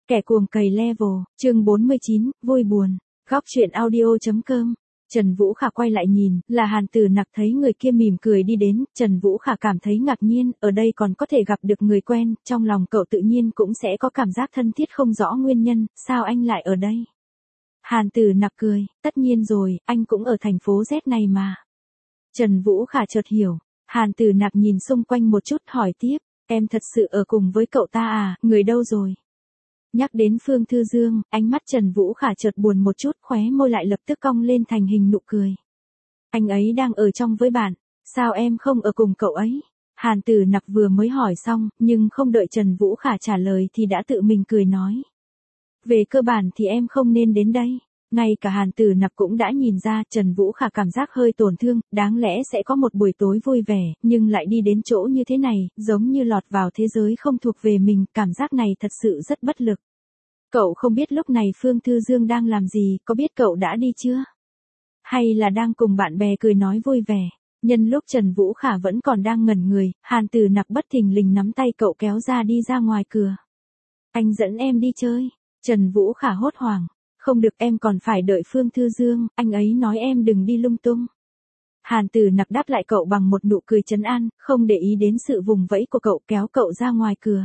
Kẻ cuồng cày level, chương 49, vui buồn, góc truyện audio.com. Trần Vũ Khả quay lại nhìn, là Hàn Tử Nặc. Thấy người kia mỉm cười đi đến, Trần Vũ Khả cảm thấy ngạc nhiên, ở đây còn có thể gặp được người quen, trong lòng cậu tự nhiên cũng sẽ có cảm giác thân thiết không rõ nguyên nhân, sao anh lại ở đây? Hàn Tử Nặc cười, tất nhiên rồi, anh cũng ở thành phố Z này mà. Trần Vũ Khả chợt hiểu, Hàn Tử Nặc nhìn xung quanh một chút hỏi tiếp, em thật sự ở cùng với cậu ta à, người đâu rồi? Nhắc đến Phương Thư Dương, ánh mắt Trần Vũ Khả chợt buồn một chút, khóe môi lại lập tức cong lên thành hình nụ cười. Anh ấy đang ở trong với bạn, sao em không ở cùng cậu ấy? Hàn Tử Nặc vừa mới hỏi xong, nhưng không đợi Trần Vũ Khả trả lời thì đã tự mình cười nói. Về cơ bản thì em không nên đến đây. Ngay cả Hàn Tử Nặc cũng đã nhìn ra Trần Vũ Khả cảm giác hơi tổn thương, đáng lẽ sẽ có một buổi tối vui vẻ, nhưng lại đi đến chỗ như thế này, giống như lọt vào thế giới không thuộc về mình, cảm giác này thật sự rất bất lực. Cậu không biết lúc này Phương Thư Dương đang làm gì, có biết cậu đã đi chưa? Hay là đang cùng bạn bè cười nói vui vẻ? Nhân lúc Trần Vũ Khả vẫn còn đang ngẩn người, Hàn Tử Nặc bất thình lình nắm tay cậu kéo ra đi ra ngoài cửa. Anh dẫn em đi chơi. Trần Vũ Khả hốt hoảng. Không được, em còn phải đợi Phương Thư Dương, anh ấy nói em đừng đi lung tung. Hàn Tử Nặc đáp lại cậu bằng một nụ cười trấn an, không để ý đến sự vùng vẫy của cậu, kéo cậu ra ngoài cửa.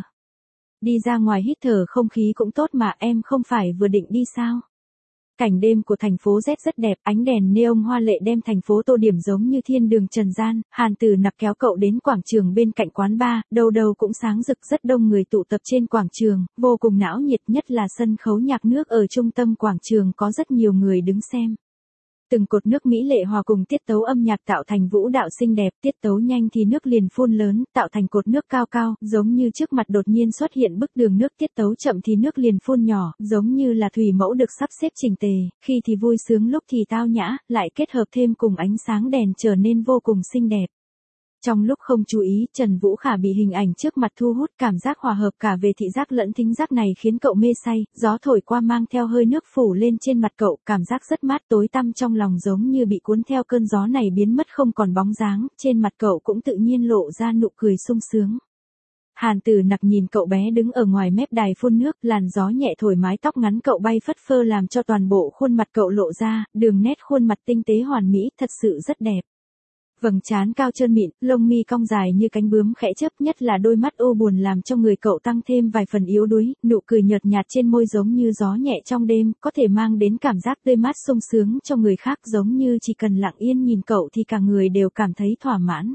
Đi ra ngoài hít thở không khí cũng tốt mà, em không phải vừa định đi sao? Cảnh đêm của thành phố Z rất đẹp, ánh đèn neon hoa lệ đem thành phố tô điểm giống như thiên đường trần gian. Hàn Tử Nặc kéo cậu đến quảng trường bên cạnh quán bar, đâu đâu cũng sáng rực, rất đông người tụ tập trên quảng trường, vô cùng náo nhiệt, nhất là sân khấu nhạc nước ở trung tâm quảng trường có rất nhiều người đứng xem. Từng cột nước mỹ lệ hòa cùng tiết tấu âm nhạc tạo thành vũ đạo xinh đẹp, tiết tấu nhanh thì nước liền phun lớn, tạo thành cột nước cao cao, giống như trước mặt đột nhiên xuất hiện bức đường nước, tiết tấu chậm thì nước liền phun nhỏ, giống như là thủy mẫu được sắp xếp chỉnh tề, khi thì vui sướng lúc thì tao nhã, lại kết hợp thêm cùng ánh sáng đèn trở nên vô cùng xinh đẹp. Trong lúc không chú ý, Trần Vũ Khả bị hình ảnh trước mặt thu hút, cảm giác hòa hợp cả về thị giác lẫn thính giác này khiến cậu mê say, gió thổi qua mang theo hơi nước phủ lên trên mặt cậu, cảm giác rất mát tối tăm trong lòng giống như bị cuốn theo cơn gió này biến mất không còn bóng dáng, trên mặt cậu cũng tự nhiên lộ ra nụ cười sung sướng. Hàn Tử Nặc nhìn cậu bé đứng ở ngoài mép đài phun nước, làn gió nhẹ thổi mái tóc ngắn cậu bay phất phơ làm cho toàn bộ khuôn mặt cậu lộ ra, đường nét khuôn mặt tinh tế hoàn mỹ, thật sự rất đẹp. Vầng trán cao trơn mịn, lông mi cong dài như cánh bướm khẽ chớp, nhất là đôi mắt u buồn làm cho người cậu tăng thêm vài phần yếu đuối, nụ cười nhợt nhạt trên môi giống như gió nhẹ trong đêm, có thể mang đến cảm giác tươi mát sung sướng cho người khác, giống như chỉ cần lặng yên nhìn cậu thì cả người đều cảm thấy thỏa mãn.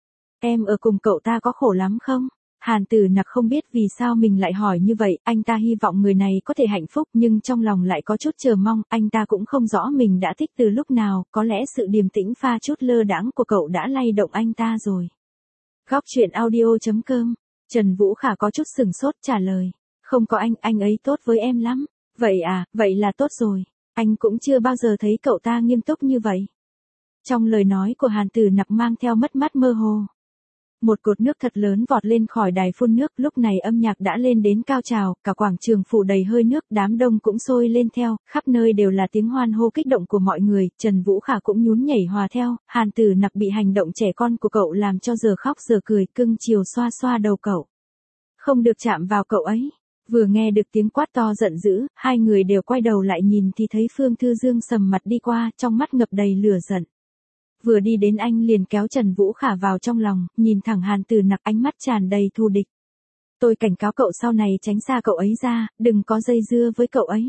Em ở cùng cậu ta có khổ lắm không? Hàn Tử Nặc không biết vì sao mình lại hỏi như vậy, anh ta hy vọng người này có thể hạnh phúc nhưng trong lòng lại có chút chờ mong, anh ta cũng không rõ mình đã thích từ lúc nào, có lẽ sự điềm tĩnh pha chút lơ đãng của cậu đã lay động anh ta rồi. Góc truyện audio.com. Trần Vũ Khả có chút sừng sốt trả lời, không có anh ấy tốt với em lắm. Vậy à, vậy là tốt rồi, anh cũng chưa bao giờ thấy cậu ta nghiêm túc như vậy. Trong lời nói của Hàn Tử Nặc mang theo mất mát mơ hồ. Một cột nước thật lớn vọt lên khỏi đài phun nước, lúc này âm nhạc đã lên đến cao trào, cả quảng trường phủ đầy hơi nước, đám đông cũng sôi lên theo, khắp nơi đều là tiếng hoan hô kích động của mọi người, Trần Vũ Khả cũng nhún nhảy hòa theo, Hàn Tử Nặc bị hành động trẻ con của cậu làm cho giờ khóc giờ cười, cưng chiều xoa xoa đầu cậu. Không được chạm vào cậu ấy. Vừa nghe được tiếng quát to giận dữ, hai người đều quay đầu lại nhìn thì thấy Phương Thư Dương sầm mặt đi qua, trong mắt ngập đầy lửa giận. Vừa đi đến anh liền kéo Trần Vũ Khả vào trong lòng, nhìn thẳng Hàn Tử Nặc, ánh mắt tràn đầy thù địch. Tôi cảnh cáo cậu sau này tránh xa cậu ấy ra, đừng có dây dưa với cậu ấy.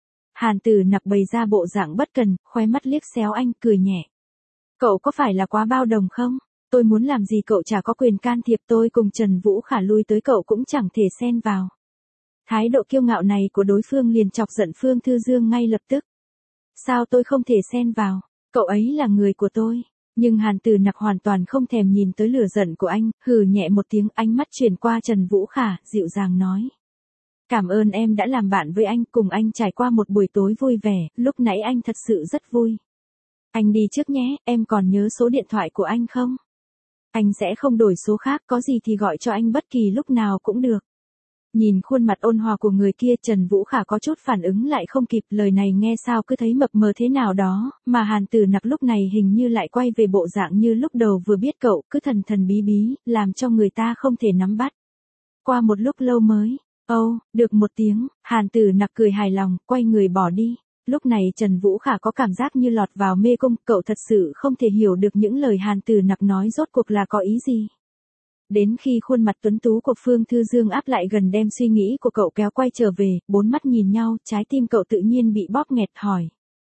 Hàn Tử Nặc bày ra bộ dạng bất cần, khóe mắt liếc xéo anh, cười nhẹ. Cậu có phải là quá bao đồng không? Tôi muốn làm gì cậu chả có quyền can thiệp, tôi cùng Trần Vũ Khả lui tới cậu cũng chẳng thể xen vào. Thái độ kiêu ngạo này của đối phương liền chọc giận Phương Thư Dương ngay lập tức. Sao tôi không thể xen vào? Cậu ấy là người của tôi. Nhưng Hàn Tử Nặc hoàn toàn không thèm nhìn tới lửa giận của anh, hừ nhẹ một tiếng, ánh mắt chuyển qua Trần Vũ Khả, dịu dàng nói. Cảm ơn em đã làm bạn với anh, cùng anh trải qua một buổi tối vui vẻ, lúc nãy anh thật sự rất vui. Anh đi trước nhé, em còn nhớ số điện thoại của anh không? Anh sẽ không đổi số khác, có gì thì gọi cho anh bất kỳ lúc nào cũng được. Nhìn khuôn mặt ôn hòa của người kia, Trần Vũ Khả có chút phản ứng lại không kịp, lời này nghe sao cứ thấy mập mờ thế nào đó, mà Hàn Tử Nặc lúc này hình như lại quay về bộ dạng như lúc đầu vừa biết cậu, cứ thần thần bí bí, làm cho người ta không thể nắm bắt. Qua một lúc lâu mới, Âu, được một tiếng, Hàn Tử Nặc cười hài lòng, quay người bỏ đi. Lúc này Trần Vũ Khả có cảm giác như lọt vào mê cung, cậu thật sự không thể hiểu được những lời Hàn Tử Nặc nói rốt cuộc là có ý gì. Đến khi khuôn mặt tuấn tú của Phương Thư Dương áp lại gần đem suy nghĩ của cậu kéo quay trở về, bốn mắt nhìn nhau, trái tim cậu tự nhiên bị bóp nghẹt hỏi.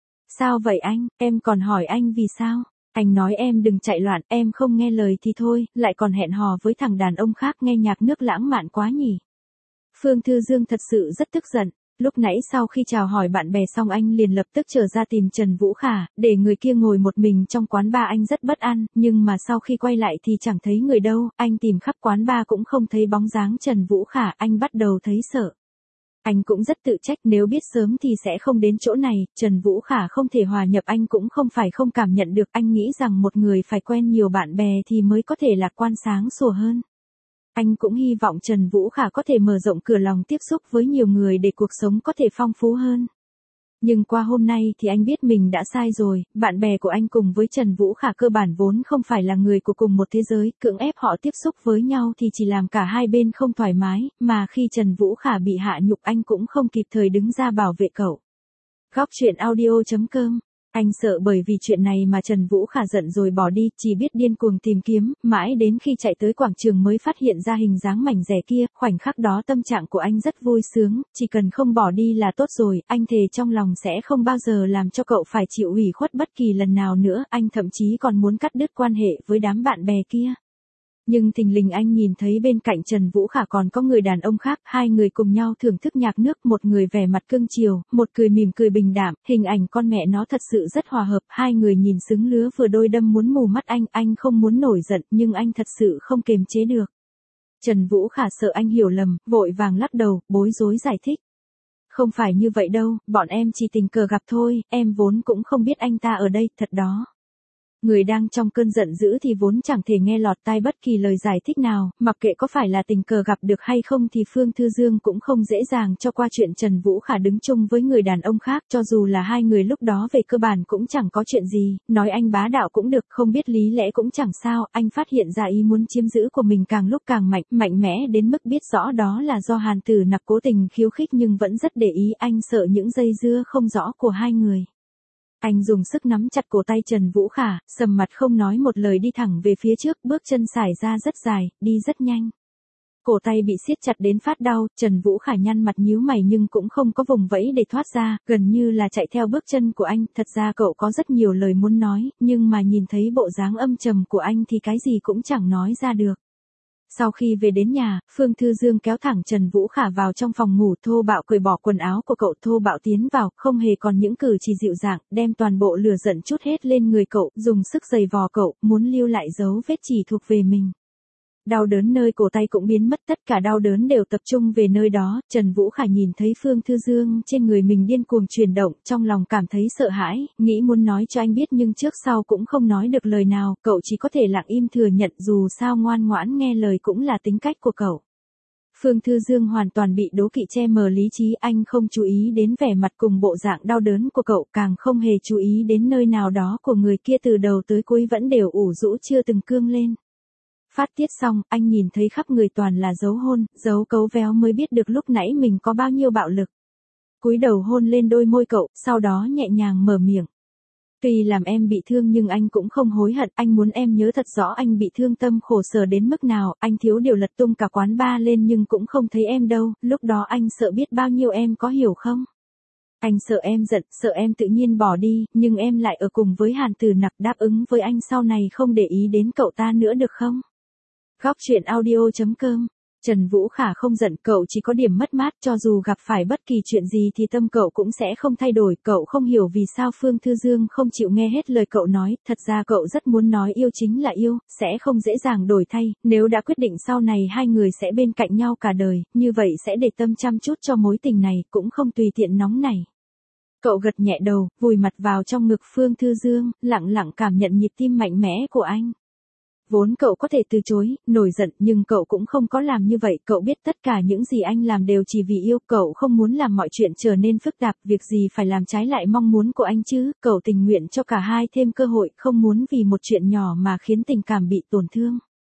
Sao vậy anh, em còn hỏi anh vì sao? Anh nói em đừng chạy loạn, em không nghe lời thì thôi, lại còn hẹn hò với thằng đàn ông khác nghe nhạc nước lãng mạn quá nhỉ. Phương Thư Dương thật sự rất tức giận. Lúc nãy sau khi chào hỏi bạn bè xong anh liền lập tức trở ra tìm Trần Vũ Khả, để người kia ngồi một mình trong quán bar. Anh rất bất an, nhưng mà sau khi quay lại thì chẳng thấy người đâu, anh tìm khắp quán bar cũng không thấy bóng dáng Trần Vũ Khả, anh bắt đầu thấy sợ. Anh cũng rất tự trách, nếu biết sớm thì sẽ không đến chỗ này, Trần Vũ Khả không thể hòa nhập anh cũng không phải không cảm nhận được, anh nghĩ rằng một người phải quen nhiều bạn bè thì mới có thể lạc quan sáng sủa hơn. Anh cũng hy vọng Trần Vũ Khả có thể mở rộng cửa lòng tiếp xúc với nhiều người để cuộc sống có thể phong phú hơn. Nhưng qua hôm nay thì anh biết mình đã sai rồi, bạn bè của anh cùng với Trần Vũ Khả cơ bản vốn không phải là người của cùng một thế giới, cưỡng ép họ tiếp xúc với nhau thì chỉ làm cả hai bên không thoải mái, mà khi Trần Vũ Khả bị hạ nhục anh cũng không kịp thời đứng ra bảo vệ cậu. Góc truyện audio.com. Anh sợ bởi vì chuyện này mà Trần Vũ Khả giận rồi bỏ đi, chỉ biết điên cuồng tìm kiếm, mãi đến khi chạy tới quảng trường mới phát hiện ra hình dáng mảnh rẻ kia, khoảnh khắc đó tâm trạng của anh rất vui sướng, chỉ cần không bỏ đi là tốt rồi, anh thề trong lòng sẽ không bao giờ làm cho cậu phải chịu ủy khuất bất kỳ lần nào nữa, anh thậm chí còn muốn cắt đứt quan hệ với đám bạn bè kia. Nhưng thình lình anh nhìn thấy bên cạnh Trần Vũ Khả còn có người đàn ông khác, hai người cùng nhau thưởng thức nhạc nước, một người vẻ mặt cương chiều, một người mỉm cười bình đạm, hình ảnh con mẹ nó thật sự rất hòa hợp, hai người nhìn xứng lứa vừa đôi đâm muốn mù mắt anh không muốn nổi giận nhưng anh thật sự không kềm chế được. Trần Vũ Khả sợ anh hiểu lầm, vội vàng lắc đầu, bối rối giải thích. Không phải như vậy đâu, bọn em chỉ tình cờ gặp thôi, em vốn cũng không biết anh ta ở đây, thật đó. Người đang trong cơn giận dữ thì vốn chẳng thể nghe lọt tai bất kỳ lời giải thích nào, mặc kệ có phải là tình cờ gặp được hay không thì Phương Thư Dương cũng không dễ dàng cho qua chuyện Trần Vũ Khả đứng chung với người đàn ông khác, cho dù là hai người lúc đó về cơ bản cũng chẳng có chuyện gì, nói anh bá đạo cũng được, không biết lý lẽ cũng chẳng sao, anh phát hiện ra ý muốn chiếm giữ của mình càng lúc càng mạnh mẽ đến mức biết rõ đó là do Hàn Tử Nặc cố tình khiêu khích nhưng vẫn rất để ý, anh sợ những dây dưa không rõ của hai người. Anh dùng sức nắm chặt cổ tay Trần Vũ Khả, sầm mặt không nói một lời đi thẳng về phía trước, bước chân sải ra rất dài, đi rất nhanh. Cổ tay bị siết chặt đến phát đau, Trần Vũ Khả nhăn mặt nhíu mày nhưng cũng không có vùng vẫy để thoát ra, gần như là chạy theo bước chân của anh, thật ra cậu có rất nhiều lời muốn nói, nhưng mà nhìn thấy bộ dáng âm trầm của anh thì cái gì cũng chẳng nói ra được. Sau khi về đến nhà, Phương Thư Dương kéo thẳng Trần Vũ Khả vào trong phòng ngủ, thô bạo cởi bỏ quần áo của cậu, thô bạo tiến vào, không hề còn những cử chỉ dịu dàng, đem toàn bộ lửa giận trút hết lên người cậu, dùng sức giày vò cậu, muốn lưu lại dấu vết chỉ thuộc về mình. Đau đớn nơi cổ tay cũng biến mất, tất cả đau đớn đều tập trung về nơi đó, Trần Vũ Khả nhìn thấy Phương Thư Dương trên người mình điên cuồng chuyển động, trong lòng cảm thấy sợ hãi, nghĩ muốn nói cho anh biết nhưng trước sau cũng không nói được lời nào, cậu chỉ có thể lặng im thừa nhận, dù sao ngoan ngoãn nghe lời cũng là tính cách của cậu. Phương Thư Dương hoàn toàn bị đố kỵ che mờ lý trí, anh không chú ý đến vẻ mặt cùng bộ dạng đau đớn của cậu, càng không hề chú ý đến nơi nào đó của người kia từ đầu tới cuối vẫn đều ủ rũ chưa từng cương lên. Phát tiết xong, anh nhìn thấy khắp người toàn là dấu hôn, dấu cấu véo mới biết được lúc nãy mình có bao nhiêu bạo lực. Cúi đầu hôn lên đôi môi cậu, sau đó nhẹ nhàng mở miệng. Tuy làm em bị thương nhưng anh cũng không hối hận, anh muốn em nhớ thật rõ anh bị thương tâm khổ sở đến mức nào, anh thiếu điều lật tung cả quán bar lên nhưng cũng không thấy em đâu, lúc đó anh sợ biết bao nhiêu, em có hiểu không? Anh sợ em giận, sợ em tự nhiên bỏ đi, nhưng em lại ở cùng với Hàn Tử Nặc, đáp ứng với anh sau này không để ý đến cậu ta nữa được không? Góc truyện audio.com. Trần Vũ Khả không giận, cậu chỉ có điểm mất mát, cho dù gặp phải bất kỳ chuyện gì thì tâm cậu cũng sẽ không thay đổi, cậu không hiểu vì sao Phương Thư Dương không chịu nghe hết lời cậu nói, thật ra cậu rất muốn nói yêu chính là yêu, sẽ không dễ dàng đổi thay, nếu đã quyết định sau này hai người sẽ bên cạnh nhau cả đời, như vậy sẽ để tâm chăm chút cho mối tình này, cũng không tùy tiện nóng nảy. Cậu gật nhẹ đầu, vùi mặt vào trong ngực Phương Thư Dương, lặng lặng cảm nhận nhịp tim mạnh mẽ của anh. Vốn cậu có thể từ chối, nổi giận, nhưng cậu cũng không có làm như vậy, cậu biết tất cả những gì anh làm đều chỉ vì yêu, cậu không muốn làm mọi chuyện trở nên phức tạp, việc gì phải làm trái lại mong muốn của anh chứ, cậu tình nguyện cho cả hai thêm cơ hội, không muốn vì một chuyện nhỏ mà khiến tình cảm bị tổn thương.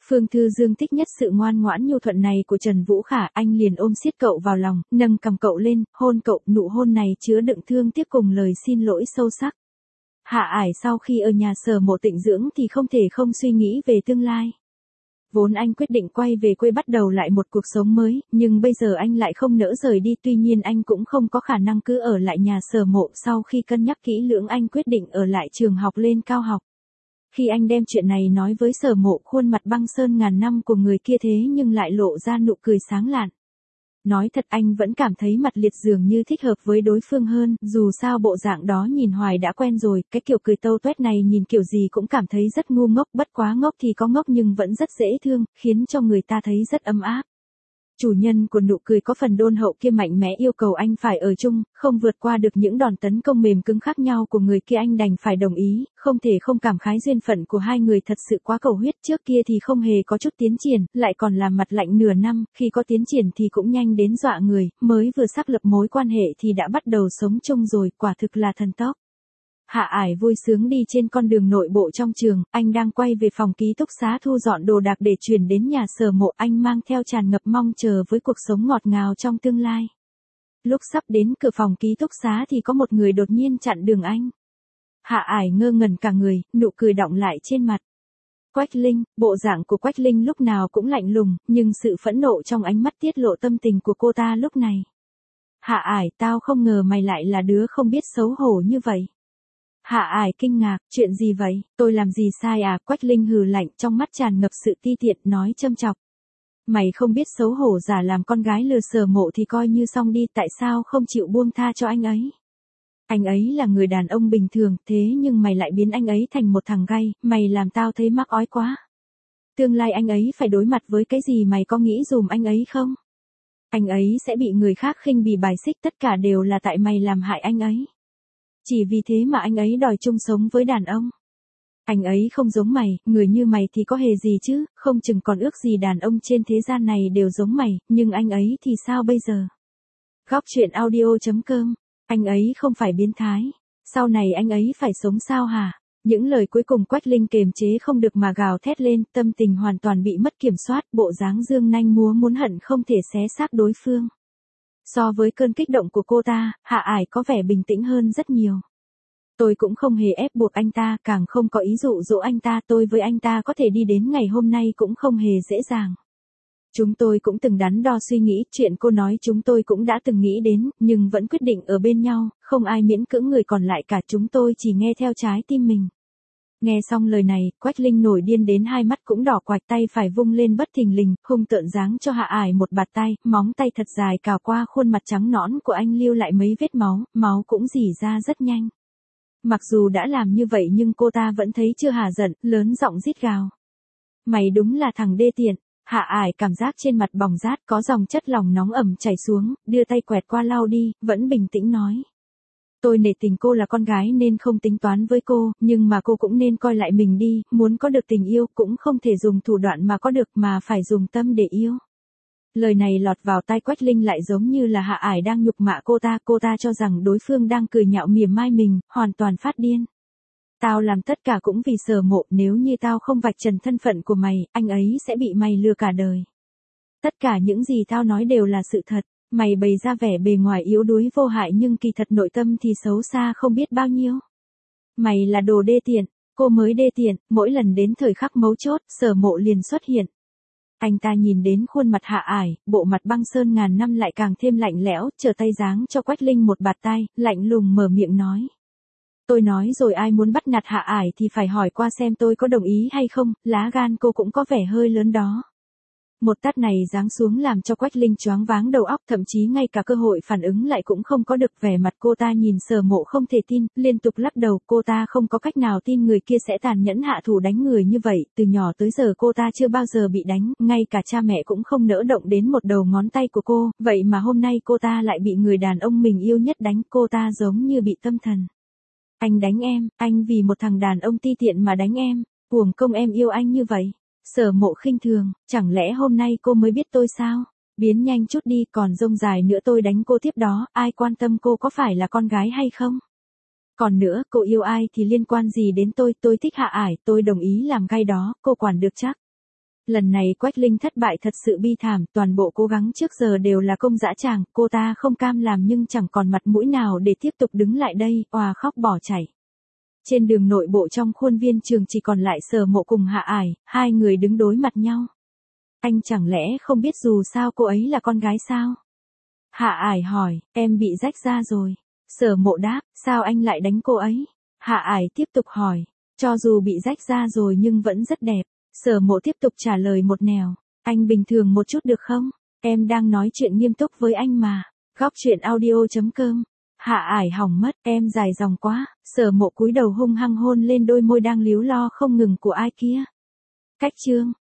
Phương Thư Dương thích nhất sự ngoan ngoãn nhu thuận này của Trần Vũ Khả, anh liền ôm siết cậu vào lòng, nâng cầm cậu lên, hôn cậu, nụ hôn này chứa đựng thương tiếc cùng lời xin lỗi sâu sắc. Hạ Ải sau khi ở nhà Sở Mộ tịnh dưỡng thì không thể không suy nghĩ về tương lai. Vốn anh quyết định quay về quê bắt đầu lại một cuộc sống mới, nhưng bây giờ anh lại không nỡ rời đi, tuy nhiên anh cũng không có khả năng cứ ở lại nhà Sở Mộ, sau khi cân nhắc kỹ lưỡng anh quyết định ở lại trường học lên cao học. Khi anh đem chuyện này nói với Sở Mộ, khuôn mặt băng sơn ngàn năm của người kia thế nhưng lại lộ ra nụ cười sáng lạn. Nói thật anh vẫn cảm thấy Mặt Liệt dường như thích hợp với đối phương hơn, dù sao bộ dạng đó nhìn hoài đã quen rồi, cái kiểu cười tâu tuét này nhìn kiểu gì cũng cảm thấy rất ngu ngốc, bất quá ngốc thì có ngốc nhưng vẫn rất dễ thương, khiến cho người ta thấy rất ấm áp. Chủ nhân của nụ cười có phần đôn hậu kia mạnh mẽ yêu cầu anh phải ở chung, không vượt qua được những đòn tấn công mềm cứng khác nhau của người kia, anh đành phải đồng ý, không thể không cảm khái duyên phận của hai người thật sự quá cầu huyết, trước kia thì không hề có chút tiến triển, lại còn làm mặt lạnh nửa năm, khi có tiến triển thì cũng nhanh đến dọa người, mới vừa xác lập mối quan hệ thì đã bắt đầu sống chung rồi, quả thực là thần tốc. Hạ Ải vui sướng đi trên con đường nội bộ trong trường, anh đang quay về phòng ký túc xá thu dọn đồ đạc để chuyển đến nhà Sở Mộ, anh mang theo tràn ngập mong chờ với cuộc sống ngọt ngào trong tương lai. Lúc sắp đến cửa phòng ký túc xá thì có một người đột nhiên chặn đường anh. Hạ Ải ngơ ngẩn cả người, nụ cười đọng lại trên mặt. Quách Linh, bộ dạng của Quách Linh lúc nào cũng lạnh lùng, nhưng sự phẫn nộ trong ánh mắt tiết lộ tâm tình của cô ta lúc này. Hạ Ải, tao không ngờ mày lại là đứa không biết xấu hổ như vậy. Hạ Ải kinh ngạc, chuyện gì vậy, tôi làm gì sai à, Quách Linh hừ lạnh, trong mắt tràn ngập sự ti tiện, nói châm chọc. Mày không biết xấu hổ giả làm con gái lừa Sở Mộ thì coi như xong đi, tại sao không chịu buông tha cho anh ấy? Anh ấy là người đàn ông bình thường, thế nhưng mày lại biến anh ấy thành một thằng gay, mày làm tao thấy mắc ói quá. Tương lai anh ấy phải đối mặt với cái gì, mày có nghĩ dùm anh ấy không? Anh ấy sẽ bị người khác khinh bỉ bài xích, tất cả đều là tại mày làm hại anh ấy. Chỉ vì thế mà anh ấy đòi chung sống với đàn ông. Anh ấy không giống mày, người như mày thì có hề gì chứ, không chừng còn ước gì đàn ông trên thế gian này đều giống mày, nhưng anh ấy thì sao bây giờ? Góc truyện audio.com, anh ấy không phải biến thái, sau này anh ấy phải sống sao hả? Những lời cuối cùng Quách Linh kiềm chế không được mà gào thét lên, tâm tình hoàn toàn bị mất kiểm soát, bộ dáng dương nanh múa muốn hận không thể xé xác đối phương. So với cơn kích động của cô ta, Hạ Ải có vẻ bình tĩnh hơn rất nhiều. Tôi cũng không hề ép buộc anh ta, càng không có ý dụ dỗ anh ta, tôi với anh ta có thể đi đến ngày hôm nay cũng không hề dễ dàng. Chúng tôi cũng từng đắn đo suy nghĩ, chuyện cô nói chúng tôi cũng đã từng nghĩ đến, nhưng vẫn quyết định ở bên nhau, không ai miễn cưỡng người còn lại cả, chúng tôi chỉ nghe theo trái tim mình. Nghe xong lời này, Quách Linh nổi điên đến hai mắt cũng đỏ quạch, tay phải vung lên bất thình lình, hung tợn giáng cho Hạ Ải một bạt tay, móng tay thật dài cào qua khuôn mặt trắng nõn của anh lưu lại mấy vết máu, máu cũng rỉ ra rất nhanh. Mặc dù đã làm như vậy nhưng cô ta vẫn thấy chưa hả giận, lớn giọng rít gào. Mày đúng là thằng đê tiện. Hạ Ải cảm giác trên mặt bỏng rát, có dòng chất lỏng nóng ẩm chảy xuống, đưa tay quẹt qua lau đi, vẫn bình tĩnh nói. Tôi nể tình cô là con gái nên không tính toán với cô, nhưng mà cô cũng nên coi lại mình đi, muốn có được tình yêu cũng không thể dùng thủ đoạn mà có được mà phải dùng tâm để yêu. Lời này lọt vào tai Quách Linh lại giống như là Hạ Ải đang nhục mạ cô ta cho rằng đối phương đang cười nhạo mỉa mai mình, hoàn toàn phát điên. Tao làm tất cả cũng vì Sở Mộ, nếu như tao không vạch trần thân phận của mày, anh ấy sẽ bị mày lừa cả đời. Tất cả những gì tao nói đều là sự thật, mày bày ra vẻ bề ngoài yếu đuối vô hại nhưng kỳ thật nội tâm thì xấu xa không biết bao nhiêu. Mày là đồ đê tiện, cô mới đê tiện, mỗi lần đến thời khắc mấu chốt, Sở Mộ liền xuất hiện. Anh ta nhìn đến khuôn mặt Hạ Ải, bộ mặt băng sơn ngàn năm lại càng thêm lạnh lẽo, trở tay giáng cho Quách Linh một bạt tay, lạnh lùng mở miệng nói. Tôi nói rồi, ai muốn bắt nạt Hạ Ải thì phải hỏi qua xem tôi có đồng ý hay không, lá gan cô cũng có vẻ hơi lớn đó. Một tát này giáng xuống làm cho Quách Linh choáng váng đầu óc, thậm chí ngay cả cơ hội phản ứng lại cũng không có được, vẻ mặt cô ta nhìn Sở Mộ không thể tin, liên tục lắc đầu, cô ta không có cách nào tin người kia sẽ tàn nhẫn hạ thủ đánh người như vậy, từ nhỏ tới giờ cô ta chưa bao giờ bị đánh, ngay cả cha mẹ cũng không nỡ động đến một đầu ngón tay của cô, vậy mà hôm nay cô ta lại bị người đàn ông mình yêu nhất đánh, cô ta giống như bị tâm thần. Anh đánh em, anh vì một thằng đàn ông ti tiện mà đánh em, uổng công em yêu anh như vậy. Sở Mộ khinh thường, chẳng lẽ hôm nay cô mới biết tôi sao? Biến nhanh chút đi, còn rông dài nữa tôi đánh cô tiếp đó, ai quan tâm cô có phải là con gái hay không? Còn nữa, cô yêu ai thì liên quan gì đến tôi thích Hạ Ải, tôi đồng ý làm gay đó, cô quản được chắc. Lần này Quách Linh thất bại thật sự bi thảm, toàn bộ cố gắng trước giờ đều là công dã tràng, cô ta không cam làm nhưng chẳng còn mặt mũi nào để tiếp tục đứng lại đây, òa khóc bỏ chạy. Trên đường nội bộ trong khuôn viên trường chỉ còn lại Sở Mộ cùng Hạ Ải, hai người đứng đối mặt nhau. Anh chẳng lẽ không biết dù sao cô ấy là con gái sao? Hạ Ải hỏi, em bị rách da rồi. Sở Mộ đáp, sao anh lại đánh cô ấy? Hạ Ải tiếp tục hỏi, cho dù bị rách da rồi nhưng vẫn rất đẹp. Sở Mộ tiếp tục trả lời một nẻo, anh bình thường một chút được không? Em đang nói chuyện nghiêm túc với anh mà. Góc truyện audio.com. Hạ Ải hỏng mất, em dài dòng quá. Sở Mộ cúi đầu hung hăng hôn lên đôi môi đang líu lo không ngừng của ai kia. Cách chương